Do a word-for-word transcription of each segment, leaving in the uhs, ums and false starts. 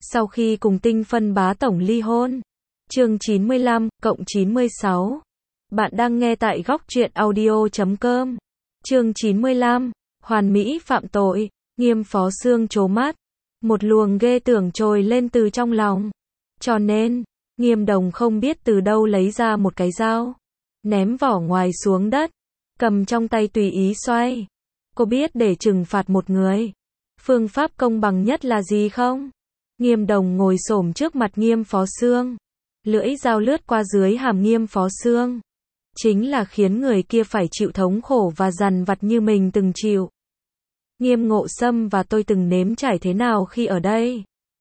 Sau khi cùng Tinh Phân bá tổng ly hôn. Chương chín mươi lăm, cộng chín mươi sáu. Bạn đang nghe tại góc truyện audio chấm com. Chương chín mươi lăm, hoàn mỹ phạm tội. Nghiêm Phó Sương trố mắt. Một luồng ghê tưởng trồi lên từ trong lòng. Cho nên, Nghiêm Đồng không biết từ đâu lấy ra một cái dao. Ném vỏ ngoài xuống đất. Cầm trong tay tùy ý xoay. Cô biết để trừng phạt một người, phương pháp công bằng nhất là gì không? Nghiêm Đồng ngồi xổm trước mặt Nghiêm Phó Sương. Lưỡi dao lướt qua dưới hàm Nghiêm Phó Sương. Chính là khiến người kia phải chịu thống khổ và dằn vặt như mình từng chịu. Nghiêm Ngộ Sâm và tôi từng nếm trải thế nào khi ở đây.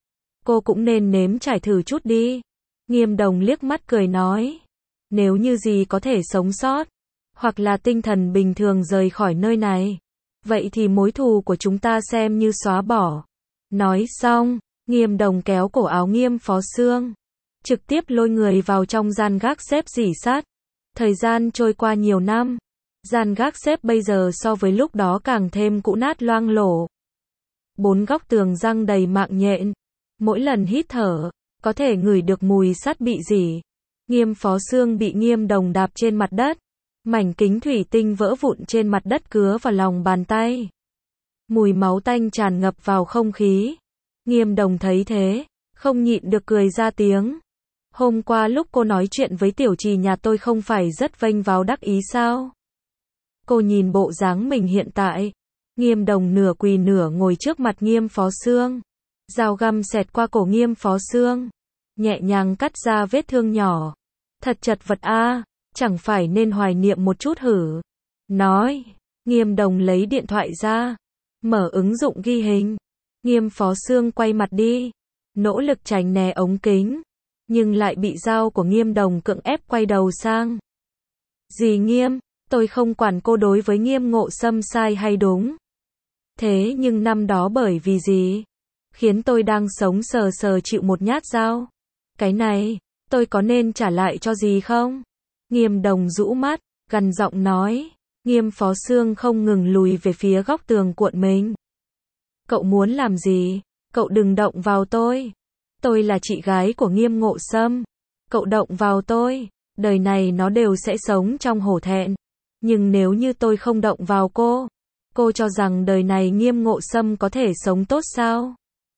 Cô cũng nên nếm trải thử chút đi. Nghiêm Đồng liếc mắt cười nói. Nếu như gì có thể sống sót, hoặc là tinh thần bình thường rời khỏi nơi này, vậy thì mối thù của chúng ta xem như xóa bỏ. Nói xong, Nghiêm Đồng kéo cổ áo Nghiêm Phó Sương, trực tiếp lôi người vào trong gian gác xếp rỉ sắt. Thời gian trôi qua nhiều năm, gian gác xếp bây giờ so với lúc đó càng thêm cũ nát loang lổ. Bốn góc tường răng đầy mạng nhện, mỗi lần hít thở, có thể ngửi được mùi sắt bị rỉ. Nghiêm Phó Sương bị Nghiêm Đồng đạp trên mặt đất. Mảnh kính thủy tinh vỡ vụn trên mặt đất cứa vào lòng bàn tay. Mùi máu tanh tràn ngập vào không khí. Nghiêm Đồng thấy thế, không nhịn được cười ra tiếng. Hôm qua lúc cô nói chuyện với tiểu trì nhà tôi không phải rất vênh váo đắc ý sao? Cô nhìn bộ dáng mình hiện tại. Nghiêm Đồng nửa quỳ nửa ngồi trước mặt Nghiêm Phó Sương. Dao găm xẹt qua cổ Nghiêm Phó Sương, nhẹ nhàng cắt ra vết thương nhỏ. Thật chật vật a. Chẳng phải nên hoài niệm một chút hử? Nói. Nghiêm Đồng lấy điện thoại ra, mở ứng dụng ghi hình. Nghiêm Phó Sương quay mặt đi, nỗ lực tránh né ống kính, nhưng lại bị dao của Nghiêm Đồng cưỡng ép quay đầu sang. Dì Nghiêm, tôi không quản cô đối với Nghiêm Ngộ Sâm sai hay đúng. Thế nhưng năm đó bởi vì gì? Khiến tôi đang sống sờ sờ chịu một nhát dao. Cái này, tôi có nên trả lại cho dì không? Nghiêm Đồng rũ mắt, gằn giọng nói. Nghiêm Phó Sương không ngừng lùi về phía góc tường cuộn mình. Cậu muốn làm gì? Cậu đừng động vào tôi. Tôi là chị gái của Nghiêm Ngộ Sâm. Cậu động vào tôi, đời này nó đều sẽ sống trong hổ thẹn. Nhưng nếu như tôi không động vào cô, cô cho rằng đời này Nghiêm Ngộ Sâm có thể sống tốt sao?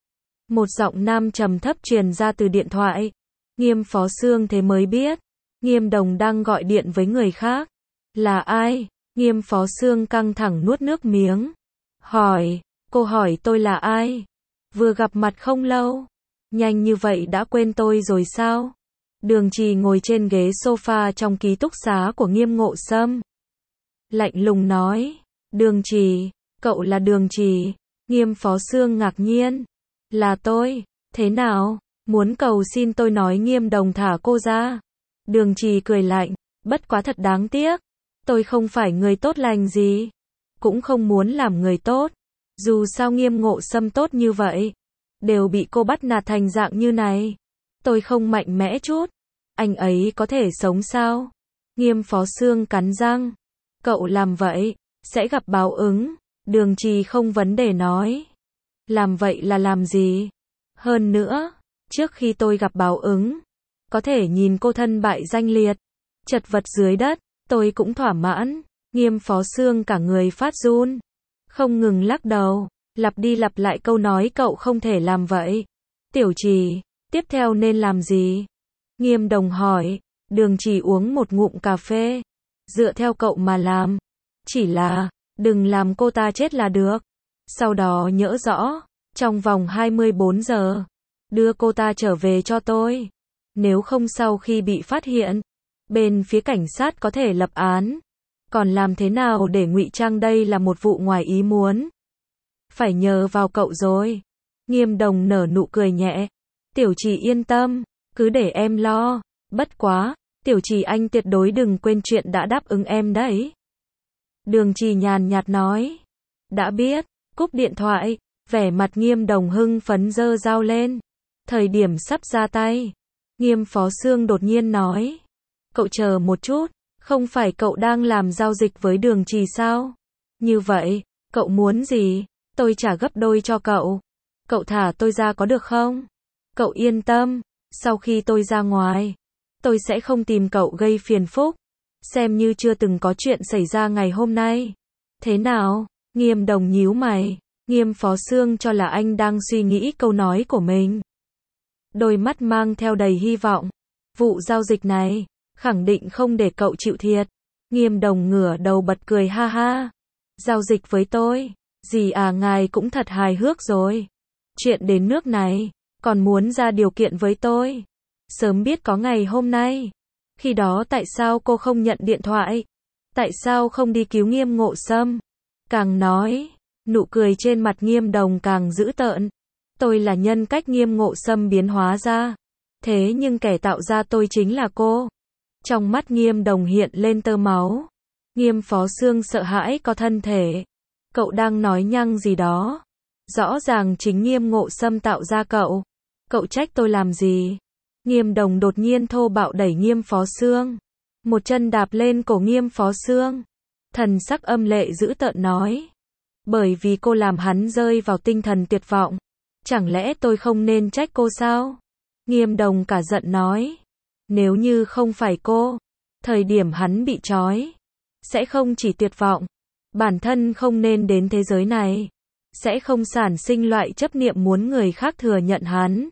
Một giọng nam trầm thấp truyền ra từ điện thoại. Nghiêm Phó Sương thế mới biết, Nghiêm Đồng đang gọi điện với người khác. Là ai? Nghiêm Phó Sương căng thẳng nuốt nước miếng. Hỏi, cô hỏi tôi là ai? Vừa gặp mặt không lâu. Nhanh như vậy đã quên tôi rồi sao? Đường Trì ngồi trên ghế sofa trong ký túc xá của Nghiêm Ngộ Sâm. Lạnh lùng nói. Đường Trì, cậu là Đường Trì? Nghiêm Phó Sương ngạc nhiên. Là tôi, thế nào? Muốn cầu xin tôi nói Nghiêm Đồng thả cô ra? Đường Trì cười lạnh, bất quá thật đáng tiếc. Tôi không phải người tốt lành gì, cũng không muốn làm người tốt. Dù sao Nghiêm Ngộ Sâm tốt như vậy, đều bị cô bắt nạt thành dạng như này. Tôi không mạnh mẽ chút, anh ấy có thể sống sao? Nghiêm Phó Sương cắn răng. Cậu làm vậy, sẽ gặp báo ứng. Đường Trì không vấn đề nói. Làm vậy là làm gì? Hơn nữa, trước khi tôi gặp báo ứng, có thể nhìn cô thân bại danh liệt, chật vật dưới đất, tôi cũng thỏa mãn. Nghiêm Phó Sương cả người phát run, không ngừng lắc đầu, lặp đi lặp lại câu nói cậu không thể làm vậy. Tiểu Trì, tiếp theo nên làm gì? Nghiêm Đồng hỏi. Đường Trì uống một ngụm cà phê. Dựa theo cậu mà làm. Chỉ là, đừng làm cô ta chết là được. Sau đó nhớ rõ, trong vòng hai mươi bốn giờ, đưa cô ta trở về cho tôi. Nếu không sau khi bị phát hiện, bên phía cảnh sát có thể lập án. Còn làm thế nào để ngụy trang đây là một vụ ngoài ý muốn? Phải nhờ vào cậu rồi. Nghiêm Đồng nở nụ cười nhẹ. Tiểu Trì yên tâm, cứ để em lo. Bất quá, Tiểu Trì anh tuyệt đối đừng quên chuyện đã đáp ứng em đấy. Đường Trì nhàn nhạt nói. Đã biết. Cúp điện thoại, vẻ mặt Nghiêm Đồng hưng phấn giơ dao lên. Thời điểm sắp ra tay, Nghiêm Phó Sương đột nhiên nói. Cậu chờ một chút, không phải cậu đang làm giao dịch với Đường Trì sao? Như vậy, cậu muốn gì? Tôi trả gấp đôi cho cậu. Cậu thả tôi ra có được không? Cậu yên tâm, sau khi tôi ra ngoài, tôi sẽ không tìm cậu gây phiền phức. Xem như chưa từng có chuyện xảy ra ngày hôm nay. Thế nào? Nghiêm Đồng nhíu mày. Nghiêm Phó Sương cho là anh đang suy nghĩ câu nói của mình. Đôi mắt mang theo đầy hy vọng. Vụ giao dịch này, khẳng định không để cậu chịu thiệt. Nghiêm Đồng ngửa đầu bật cười ha ha. Giao dịch với tôi? Dì à, ngài cũng thật hài hước rồi. Chuyện đến nước này, còn muốn ra điều kiện với tôi. Sớm biết có ngày hôm nay. Khi đó tại sao cô không nhận điện thoại? Tại sao không đi cứu Nghiêm Ngộ Sâm? Càng nói, nụ cười trên mặt Nghiêm Đồng càng dữ tợn. Tôi là nhân cách Nghiêm Ngộ Sâm biến hóa ra. Thế nhưng kẻ tạo ra tôi chính là cô. Trong mắt Nghiêm Đồng hiện lên tơ máu. Nghiêm Phó Sương sợ hãi có thân thể. Cậu đang nói nhăng gì đó. Rõ ràng chính Nghiêm Ngộ Sâm tạo ra cậu. Cậu trách tôi làm gì? Nghiêm Đồng đột nhiên thô bạo đẩy Nghiêm Phó Sương. Một chân đạp lên cổ Nghiêm Phó Sương. Thần sắc âm lệ dữ tợn nói. Bởi vì cô làm hắn rơi vào tinh thần tuyệt vọng. Chẳng lẽ tôi không nên trách cô sao? Nghiêm Đồng cả giận nói. Nếu như không phải cô, thời điểm hắn bị trói, sẽ không chỉ tuyệt vọng. Bản thân không nên đến thế giới này. Sẽ không sản sinh loại chấp niệm muốn người khác thừa nhận hắn.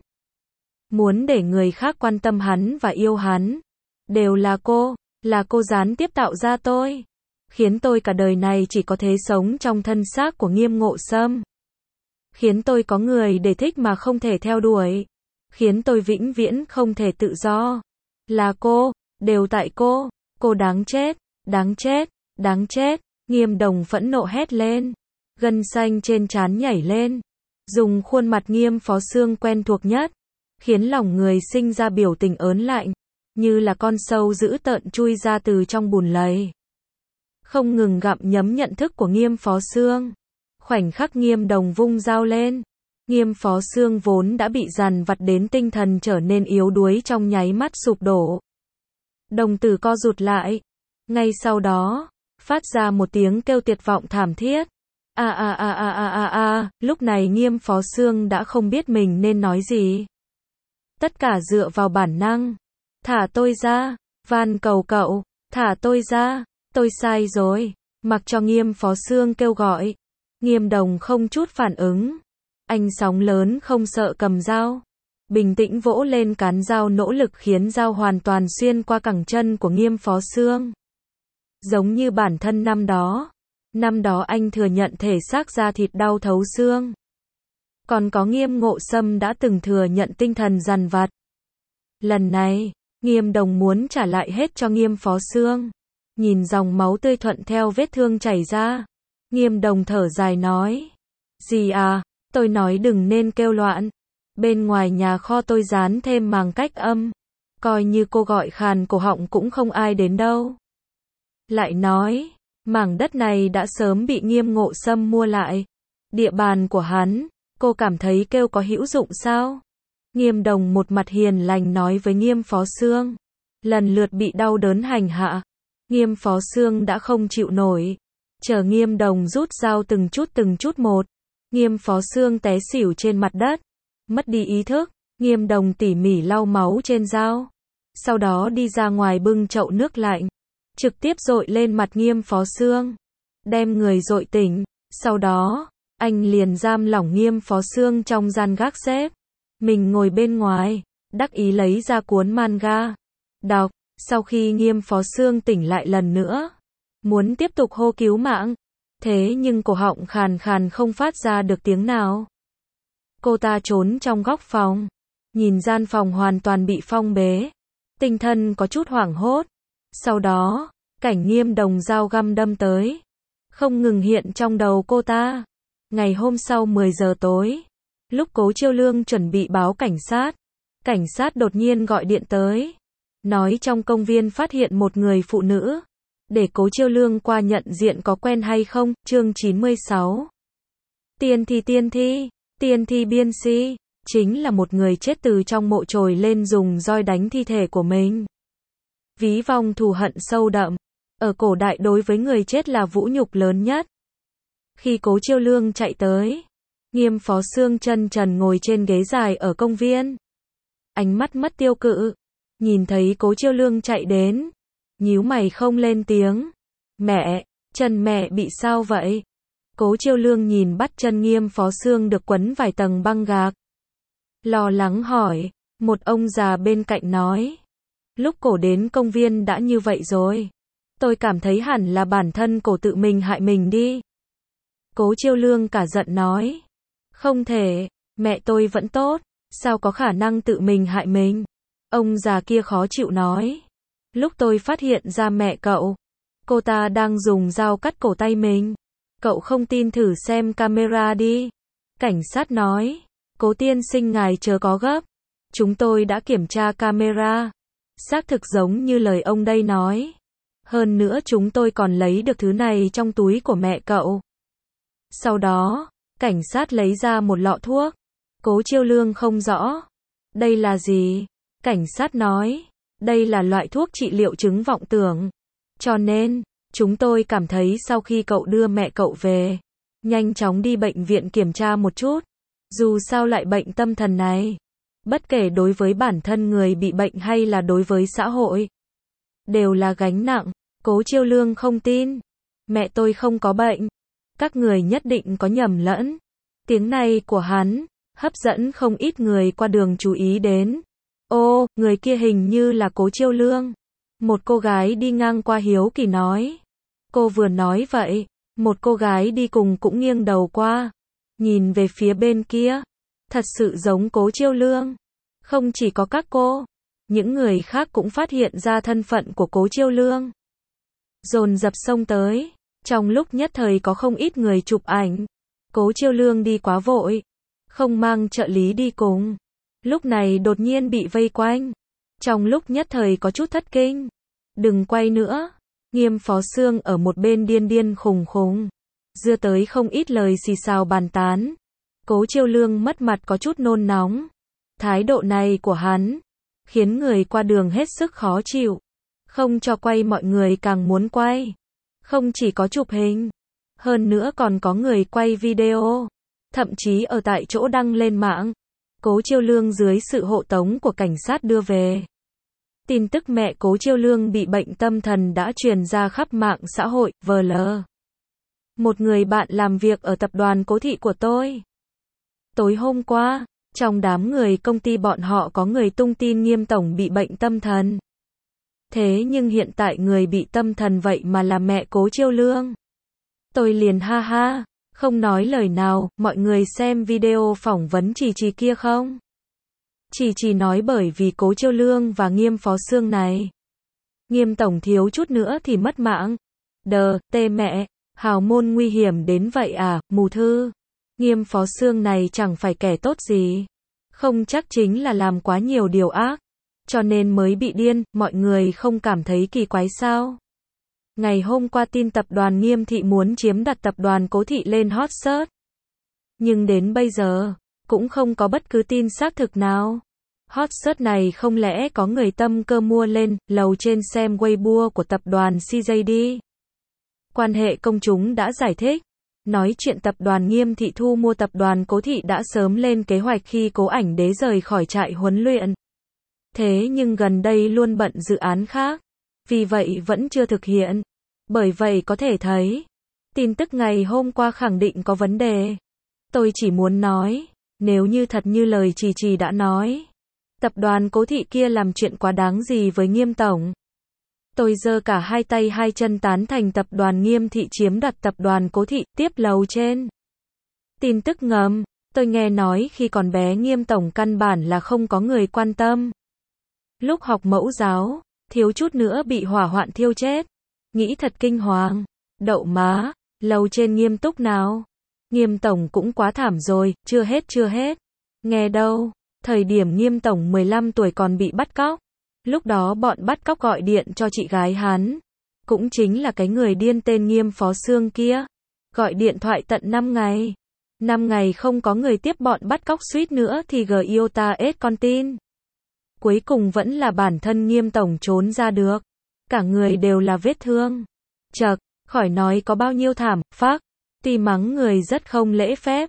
Muốn để người khác quan tâm hắn và yêu hắn. Đều là cô, là cô gián tiếp tạo ra tôi. Khiến tôi cả đời này chỉ có thể sống trong thân xác của Nghiêm Ngộ Sâm. Khiến tôi có người để thích mà không thể theo đuổi. Khiến tôi vĩnh viễn không thể tự do. Là cô, đều tại cô, cô đáng chết, đáng chết, đáng chết. Nghiêm Đồng phẫn nộ hét lên. Gân xanh trên trán nhảy lên. Dùng khuôn mặt Nghiêm Phó Sương quen thuộc nhất. Khiến lòng người sinh ra biểu tình ớn lạnh. Như là con sâu dữ tợn chui ra từ trong bùn lầy. Không ngừng gặm nhấm nhận thức của Nghiêm Phó Sương. Khoảnh khắc Nghiêm Đồng vung dao lên. Nghiêm Phó Sương vốn đã bị dằn vặt đến tinh thần trở nên yếu đuối trong nháy mắt sụp đổ. Đồng tử co rụt lại. Ngay sau đó, phát ra một tiếng kêu tuyệt vọng thảm thiết. A a a a a a a, lúc này Nghiêm Phó Sương đã không biết mình nên nói gì. Tất cả dựa vào bản năng. Thả tôi ra, van cầu cậu, thả tôi ra, tôi sai rồi. Mặc cho Nghiêm Phó Sương kêu gọi. Nghiêm Đồng không chút phản ứng. Anh sóng lớn không sợ cầm dao. Bình tĩnh vỗ lên cán dao, nỗ lực khiến dao hoàn toàn xuyên qua cẳng chân của Nghiêm Phó Sương. Giống như bản thân năm đó. Năm đó anh thừa nhận thể xác da thịt đau thấu xương. Còn có Nghiêm Ngộ Sâm đã từng thừa nhận tinh thần dằn vặt. Lần này, Nghiêm Đồng muốn trả lại hết cho Nghiêm Phó Sương. Nhìn dòng máu tươi thuận theo vết thương chảy ra. Nghiêm Đồng thở dài nói. Dì à, tôi nói đừng nên kêu loạn. Bên ngoài nhà kho tôi dán thêm màng cách âm. Coi như cô gọi khàn cổ họng cũng không ai đến đâu. Lại nói, mảng đất này đã sớm bị Nghiêm Ngộ Sâm mua lại. Địa bàn của hắn, cô cảm thấy kêu có hữu dụng sao? Nghiêm Đồng một mặt hiền lành nói với Nghiêm Phó Sương. Lần lượt bị đau đớn hành hạ. Nghiêm Phó Sương đã không chịu nổi. Chờ Nghiêm Đồng rút dao từng chút từng chút một. Nghiêm Phó Sương té xỉu trên mặt đất. Mất đi ý thức. Nghiêm Đồng tỉ mỉ lau máu trên dao. Sau đó đi ra ngoài bưng chậu nước lạnh. Trực tiếp dội lên mặt Nghiêm Phó Sương. Đem người dội tỉnh. Sau đó, anh liền giam lỏng Nghiêm Phó Sương trong gian gác xếp. Mình ngồi bên ngoài, đắc ý lấy ra cuốn manga. Đọc, sau khi Nghiêm Phó Sương tỉnh lại lần nữa. Muốn tiếp tục hô cứu mạng. Thế nhưng cổ họng khàn khàn không phát ra được tiếng nào. Cô ta trốn trong góc phòng. Nhìn gian phòng hoàn toàn bị phong bế. Tinh thần có chút hoảng hốt. Sau đó, cảnh Nghiêm Đồng dao găm đâm tới. Không ngừng hiện trong đầu cô ta. Ngày hôm sau mười giờ tối. Lúc Cố Chiêu Lương chuẩn bị báo cảnh sát. Cảnh sát đột nhiên gọi điện tới. Nói trong công viên phát hiện một người phụ nữ. Để Cố Chiêu Lương qua nhận diện có quen hay không. Chương chín mươi sáu. Tiên thi tiên thi. Tiên thi biên si. Chính là một người chết từ trong mộ trồi lên dùng roi đánh thi thể của mình. Ví von thù hận sâu đậm. Ở cổ đại đối với người chết là vũ nhục lớn nhất. Khi Cố Chiêu Lương chạy tới. Nghiêm Phó Sương chân trần ngồi trên ghế dài ở công viên. ánh mắt mất tiêu cự. Nhìn thấy Cố Chiêu Lương chạy đến, nhíu mày không lên tiếng. Mẹ, chân mẹ bị sao vậy? Cố Chiêu Lương nhìn bắt chân Nghiêm Phó Xương được quấn vài tầng băng gạc. Lo lắng hỏi, một ông già bên cạnh nói. Lúc cổ đến công viên đã như vậy rồi. Tôi cảm thấy hẳn là bản thân cổ tự mình hại mình đi. Cố Chiêu Lương cả giận nói. Không thể, mẹ tôi vẫn tốt, sao có khả năng tự mình hại mình? Ông già kia khó chịu nói. Lúc tôi phát hiện ra mẹ cậu, cô ta đang dùng dao cắt cổ tay mình. Cậu không tin thử xem camera đi. Cảnh sát nói. Cố tiên sinh ngài chớ có gấp. Chúng tôi đã kiểm tra camera. Xác thực giống như lời ông đây nói. Hơn nữa chúng tôi còn lấy được thứ này trong túi của mẹ cậu. Sau đó, cảnh sát lấy ra một lọ thuốc. Cố Chiêu Lương không rõ. Đây là gì? Cảnh sát nói. Đây là loại thuốc trị liệu chứng vọng tưởng. Cho nên, chúng tôi cảm thấy sau khi cậu đưa mẹ cậu về, nhanh chóng đi bệnh viện kiểm tra một chút. Dù sao lại bệnh tâm thần này, bất kể đối với bản thân người bị bệnh hay là đối với xã hội, đều là gánh nặng. Cố Chiêu Lương không tin. Mẹ tôi không có bệnh. Các người nhất định có nhầm lẫn. Tiếng này của hắn, hấp dẫn không ít người qua đường chú ý đến. Ô, người kia hình như là Cố Chiêu Lương. Một cô gái đi ngang qua hiếu kỳ nói. Cô vừa nói vậy, một cô gái đi cùng cũng nghiêng đầu qua, nhìn về phía bên kia. Thật sự giống Cố Chiêu Lương. Không chỉ có các cô, những người khác cũng phát hiện ra thân phận của Cố Chiêu Lương. Dồn dập xông tới. Trong lúc nhất thời có không ít người chụp ảnh. Cố Chiêu Lương đi quá vội, không mang trợ lý đi cùng. Lúc này đột nhiên bị vây quanh. Trong lúc nhất thời có chút thất kinh. Đừng quay nữa. Nghiêm Phó Xương ở một bên điên điên khùng khùng. Dưa tới không ít lời xì xào bàn tán. Cố Chiêu Lương mất mặt có chút nôn nóng. Thái độ này của hắn khiến người qua đường hết sức khó chịu. Không cho quay mọi người càng muốn quay. Không chỉ có chụp hình, hơn nữa còn có người quay video, thậm chí ở tại chỗ đăng lên mạng. Cố Chiêu Lương dưới sự hộ tống của cảnh sát đưa về. Tin tức mẹ Cố Chiêu Lương bị bệnh tâm thần đã truyền ra khắp mạng xã hội. vê lờ. Một người bạn làm việc ở tập đoàn Cố Thị của tôi. Tối hôm qua, trong đám người công ty bọn họ có người tung tin Nghiêm tổng bị bệnh tâm thần. Thế nhưng hiện tại người bị tâm thần vậy mà là mẹ Cố Chiêu Lương. Tôi liền ha ha, không nói lời nào. Mọi người xem video phỏng vấn Trì Trì kia không? Trì Trì nói bởi vì Cố Chiêu Lương và Nghiêm Phó Xương này, Nghiêm tổng thiếu chút nữa thì mất mạng. Đờ, tê mẹ, hào môn nguy hiểm đến vậy à, mù thư. Nghiêm Phó Xương này chẳng phải kẻ tốt gì. Không chắc chính là làm quá nhiều điều ác, cho nên mới bị điên. Mọi người không cảm thấy kỳ quái sao? Ngày hôm qua tin tập đoàn Nghiêm Thị muốn chiếm đặt tập đoàn Cố Thị lên hot search. Nhưng đến bây giờ, cũng không có bất cứ tin xác thực nào. Hot search này không lẽ có người tâm cơ mua lên, lầu trên xem Weibo của tập đoàn xê giê đi. Quan hệ công chúng đã giải thích. Nói chuyện tập đoàn Nghiêm Thị thu mua tập đoàn Cố Thị đã sớm lên kế hoạch khi Cố Ảnh Đế rời khỏi trại huấn luyện. Thế nhưng gần đây luôn bận dự án khác, vì vậy vẫn chưa thực hiện. Bởi vậy có thể thấy, tin tức ngày hôm qua khẳng định có vấn đề. Tôi chỉ muốn nói, nếu như thật như lời Trì Trì đã nói, tập đoàn Cố Thị kia làm chuyện quá đáng gì với Nghiêm tổng. Tôi giơ cả hai tay hai chân tán thành tập đoàn Nghiêm Thị chiếm đoạt tập đoàn Cố Thị, tiếp lầu trên. Tin tức ngầm, tôi nghe nói khi còn bé Nghiêm tổng căn bản là không có người quan tâm. Lúc học mẫu giáo, thiếu chút nữa bị hỏa hoạn thiêu chết. Nghĩ thật kinh hoàng. Đậu má, lầu trên nghiêm túc nào. Nghiêm tổng cũng quá thảm rồi, chưa hết chưa hết. Nghe đâu, thời điểm Nghiêm tổng mười lăm tuổi còn bị bắt cóc. Lúc đó bọn bắt cóc gọi điện cho chị gái hắn. Cũng chính là cái người điên tên Nghiêm Phó Xương kia. Gọi điện thoại tận năm ngày. năm ngày không có người tiếp, bọn bắt cóc suýt nữa thì giota ết con tin. Cuối cùng vẫn là bản thân Nghiêm tổng trốn ra được. Cả người đều là vết thương. Chậc, khỏi nói có bao nhiêu thảm, phác. Tuy mắng người rất không lễ phép,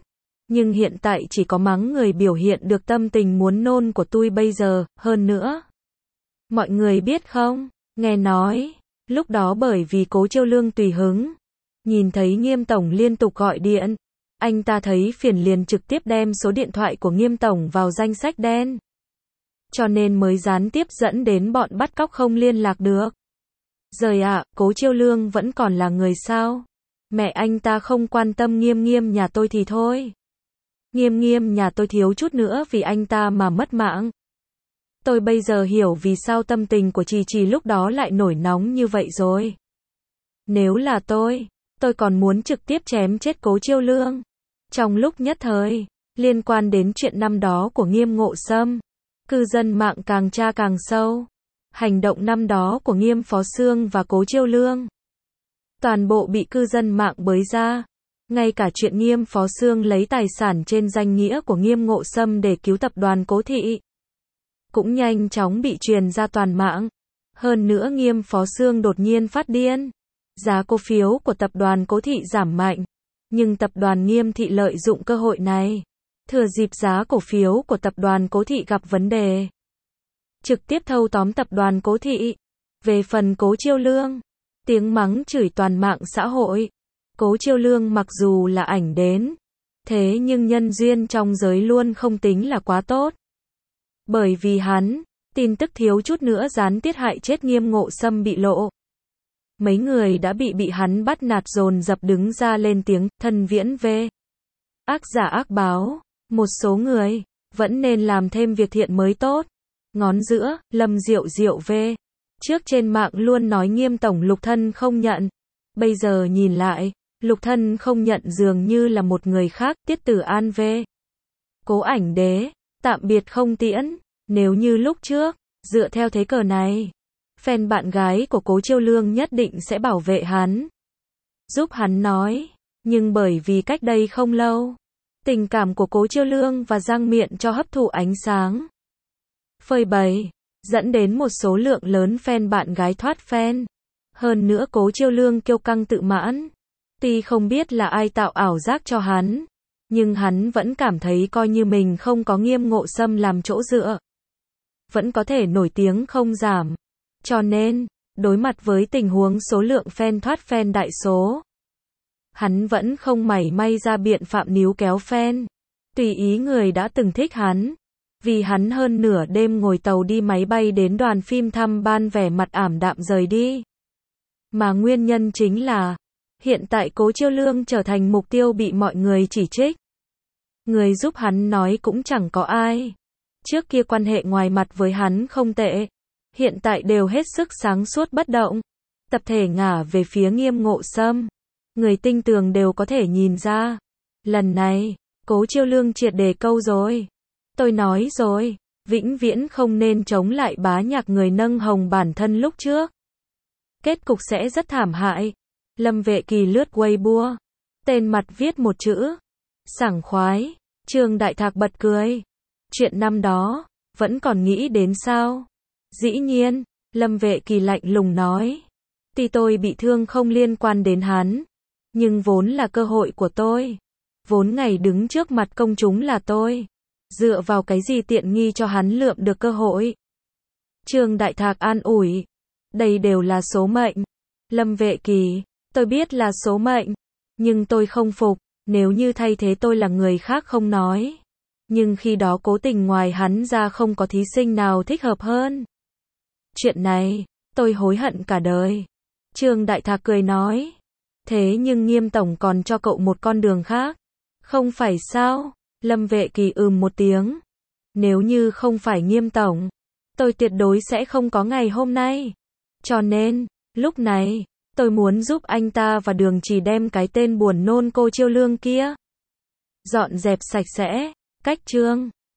Nhưng hiện tại chỉ có mắng người biểu hiện được tâm tình muốn nôn của tôi bây giờ, hơn nữa. Mọi người biết không, nghe nói, lúc đó bởi vì Cố Chiêu Lương tùy hứng, nhìn thấy Nghiêm Tổng liên tục gọi điện, anh ta thấy phiền liền trực tiếp đem số điện thoại của Nghiêm Tổng vào danh sách đen. Cho nên mới gián tiếp dẫn đến bọn bắt cóc không liên lạc được. Giời ạ, Cố Chiêu Lương vẫn còn là người sao? Mẹ anh ta không quan tâm Nghiêm Nghiêm nhà tôi thì thôi. Nghiêm Nghiêm nhà tôi thiếu chút nữa vì anh ta mà mất mạng. Tôi bây giờ hiểu vì sao tâm tình của Trì Trì lúc đó lại nổi nóng như vậy rồi. Nếu là tôi, tôi còn muốn trực tiếp chém chết Cố Chiêu Lương. Trong lúc nhất thời, liên quan đến chuyện năm đó của Nghiêm Ngộ Sâm, cư dân mạng càng tra càng sâu. Hành động năm đó của Nghiêm Phó Sương và Cố Chiêu Lương, toàn bộ bị cư dân mạng bới ra. Ngay cả chuyện Nghiêm Phó Sương lấy tài sản trên danh nghĩa của Nghiêm Ngộ Sâm để cứu tập đoàn Cố Thị, cũng nhanh chóng bị truyền ra toàn mạng. Hơn nữa Nghiêm Phó Sương đột nhiên phát điên. Giá cổ phiếu của tập đoàn Cố Thị giảm mạnh. Nhưng tập đoàn Nghiêm Thị lợi dụng cơ hội này, thừa dịp giá cổ phiếu của tập đoàn Cố Thị gặp vấn đề, trực tiếp thâu tóm tập đoàn Cố Thị. Về phần Cố Chiêu Lương, tiếng mắng chửi toàn mạng xã hội. Cố Chiêu Lương mặc dù là ảnh đến, thế nhưng nhân duyên trong giới luôn không tính là quá tốt. Bởi vì hắn, tin tức thiếu chút nữa gián tiếp hại chết Nghiêm Ngộ Sâm bị lộ. Mấy người đã bị bị hắn bắt nạt dồn dập đứng ra lên tiếng, thân viễn về. Ác giả ác báo, một số người, vẫn nên làm thêm việc thiện mới tốt. Ngón giữa, Lâm Diệu Diệu về. Trước trên mạng luôn nói Nghiêm Tổng Lục Thân không nhận. Bây giờ nhìn lại, Lục Thân không nhận dường như là một người khác, Tiết Tử An về. Cố Ảnh Đế, tạm biệt không tiễn. Nếu như lúc trước, dựa theo thế cờ này, fan bạn gái của Cố Chiêu Lương nhất định sẽ bảo vệ hắn, giúp hắn nói. Nhưng bởi vì cách đây không lâu, tình cảm của Cố Chiêu Lương và Giang Miện cho hấp thụ ánh sáng, phơi bày, dẫn đến một số lượng lớn fan bạn gái thoát fan. Hơn nữa Cố Chiêu Lương kiêu căng tự mãn. Tuy không biết là ai tạo ảo giác cho hắn, nhưng hắn vẫn cảm thấy coi như mình không có Nghiêm Ngộ Sâm làm chỗ dựa, vẫn có thể nổi tiếng không giảm. Cho nên, đối mặt với tình huống số lượng fan thoát fan đại số, hắn vẫn không mảy may ra biện phạm níu kéo fan. Tùy ý người đã từng thích hắn, vì hắn hơn nửa đêm ngồi tàu đi máy bay đến đoàn phim thăm ban vẻ mặt ảm đạm rời đi. Mà nguyên nhân chính là, hiện tại Cố Chiêu Lương trở thành mục tiêu bị mọi người chỉ trích. Người giúp hắn nói cũng chẳng có ai. Trước kia quan hệ ngoài mặt với hắn không tệ, hiện tại đều hết sức sáng suốt bất động. Tập thể ngả về phía Nghiêm Ngộ Sâm. Người tinh tường đều có thể nhìn ra. Lần này, Cố Chiêu Lương triệt để câu rồi. Tôi nói rồi, vĩnh viễn không nên chống lại bá nhạc người nâng hồng bản thân lúc trước. Kết cục sẽ rất thảm hại. Lâm Vệ Kỳ lướt Weibo. Tên mặt viết một chữ. Sảng khoái. Trương Đại Thạc bật cười. Chuyện năm đó, vẫn còn nghĩ đến sao? Dĩ nhiên, Lâm Vệ Kỳ lạnh lùng nói. Tuy tôi bị thương không liên quan đến hắn, nhưng vốn là cơ hội của tôi. Vốn ngày đứng trước mặt công chúng là tôi. Dựa vào cái gì tiện nghi cho hắn lượm được cơ hội? Trương Đại Thạc an ủi. Đây đều là số mệnh. Lâm Vệ Kỳ, tôi biết là số mệnh, nhưng tôi không phục. Nếu như thay thế tôi là người khác không nói. Nhưng khi đó cố tình ngoài hắn ra không có thí sinh nào thích hợp hơn. Chuyện này, tôi hối hận cả đời. Trương Đại Thạc cười nói. Thế nhưng Nghiêm Tổng còn cho cậu một con đường khác. Không phải sao? Lâm Vệ Kỳ ừm một tiếng. Nếu như không phải Nghiêm Tổng, tôi tuyệt đối sẽ không có ngày hôm nay. Cho nên, lúc này, tôi muốn giúp anh ta và Đường Chỉ đem cái tên buồn nôn Cố Chiêu Lương kia dọn dẹp sạch sẽ. Cách chương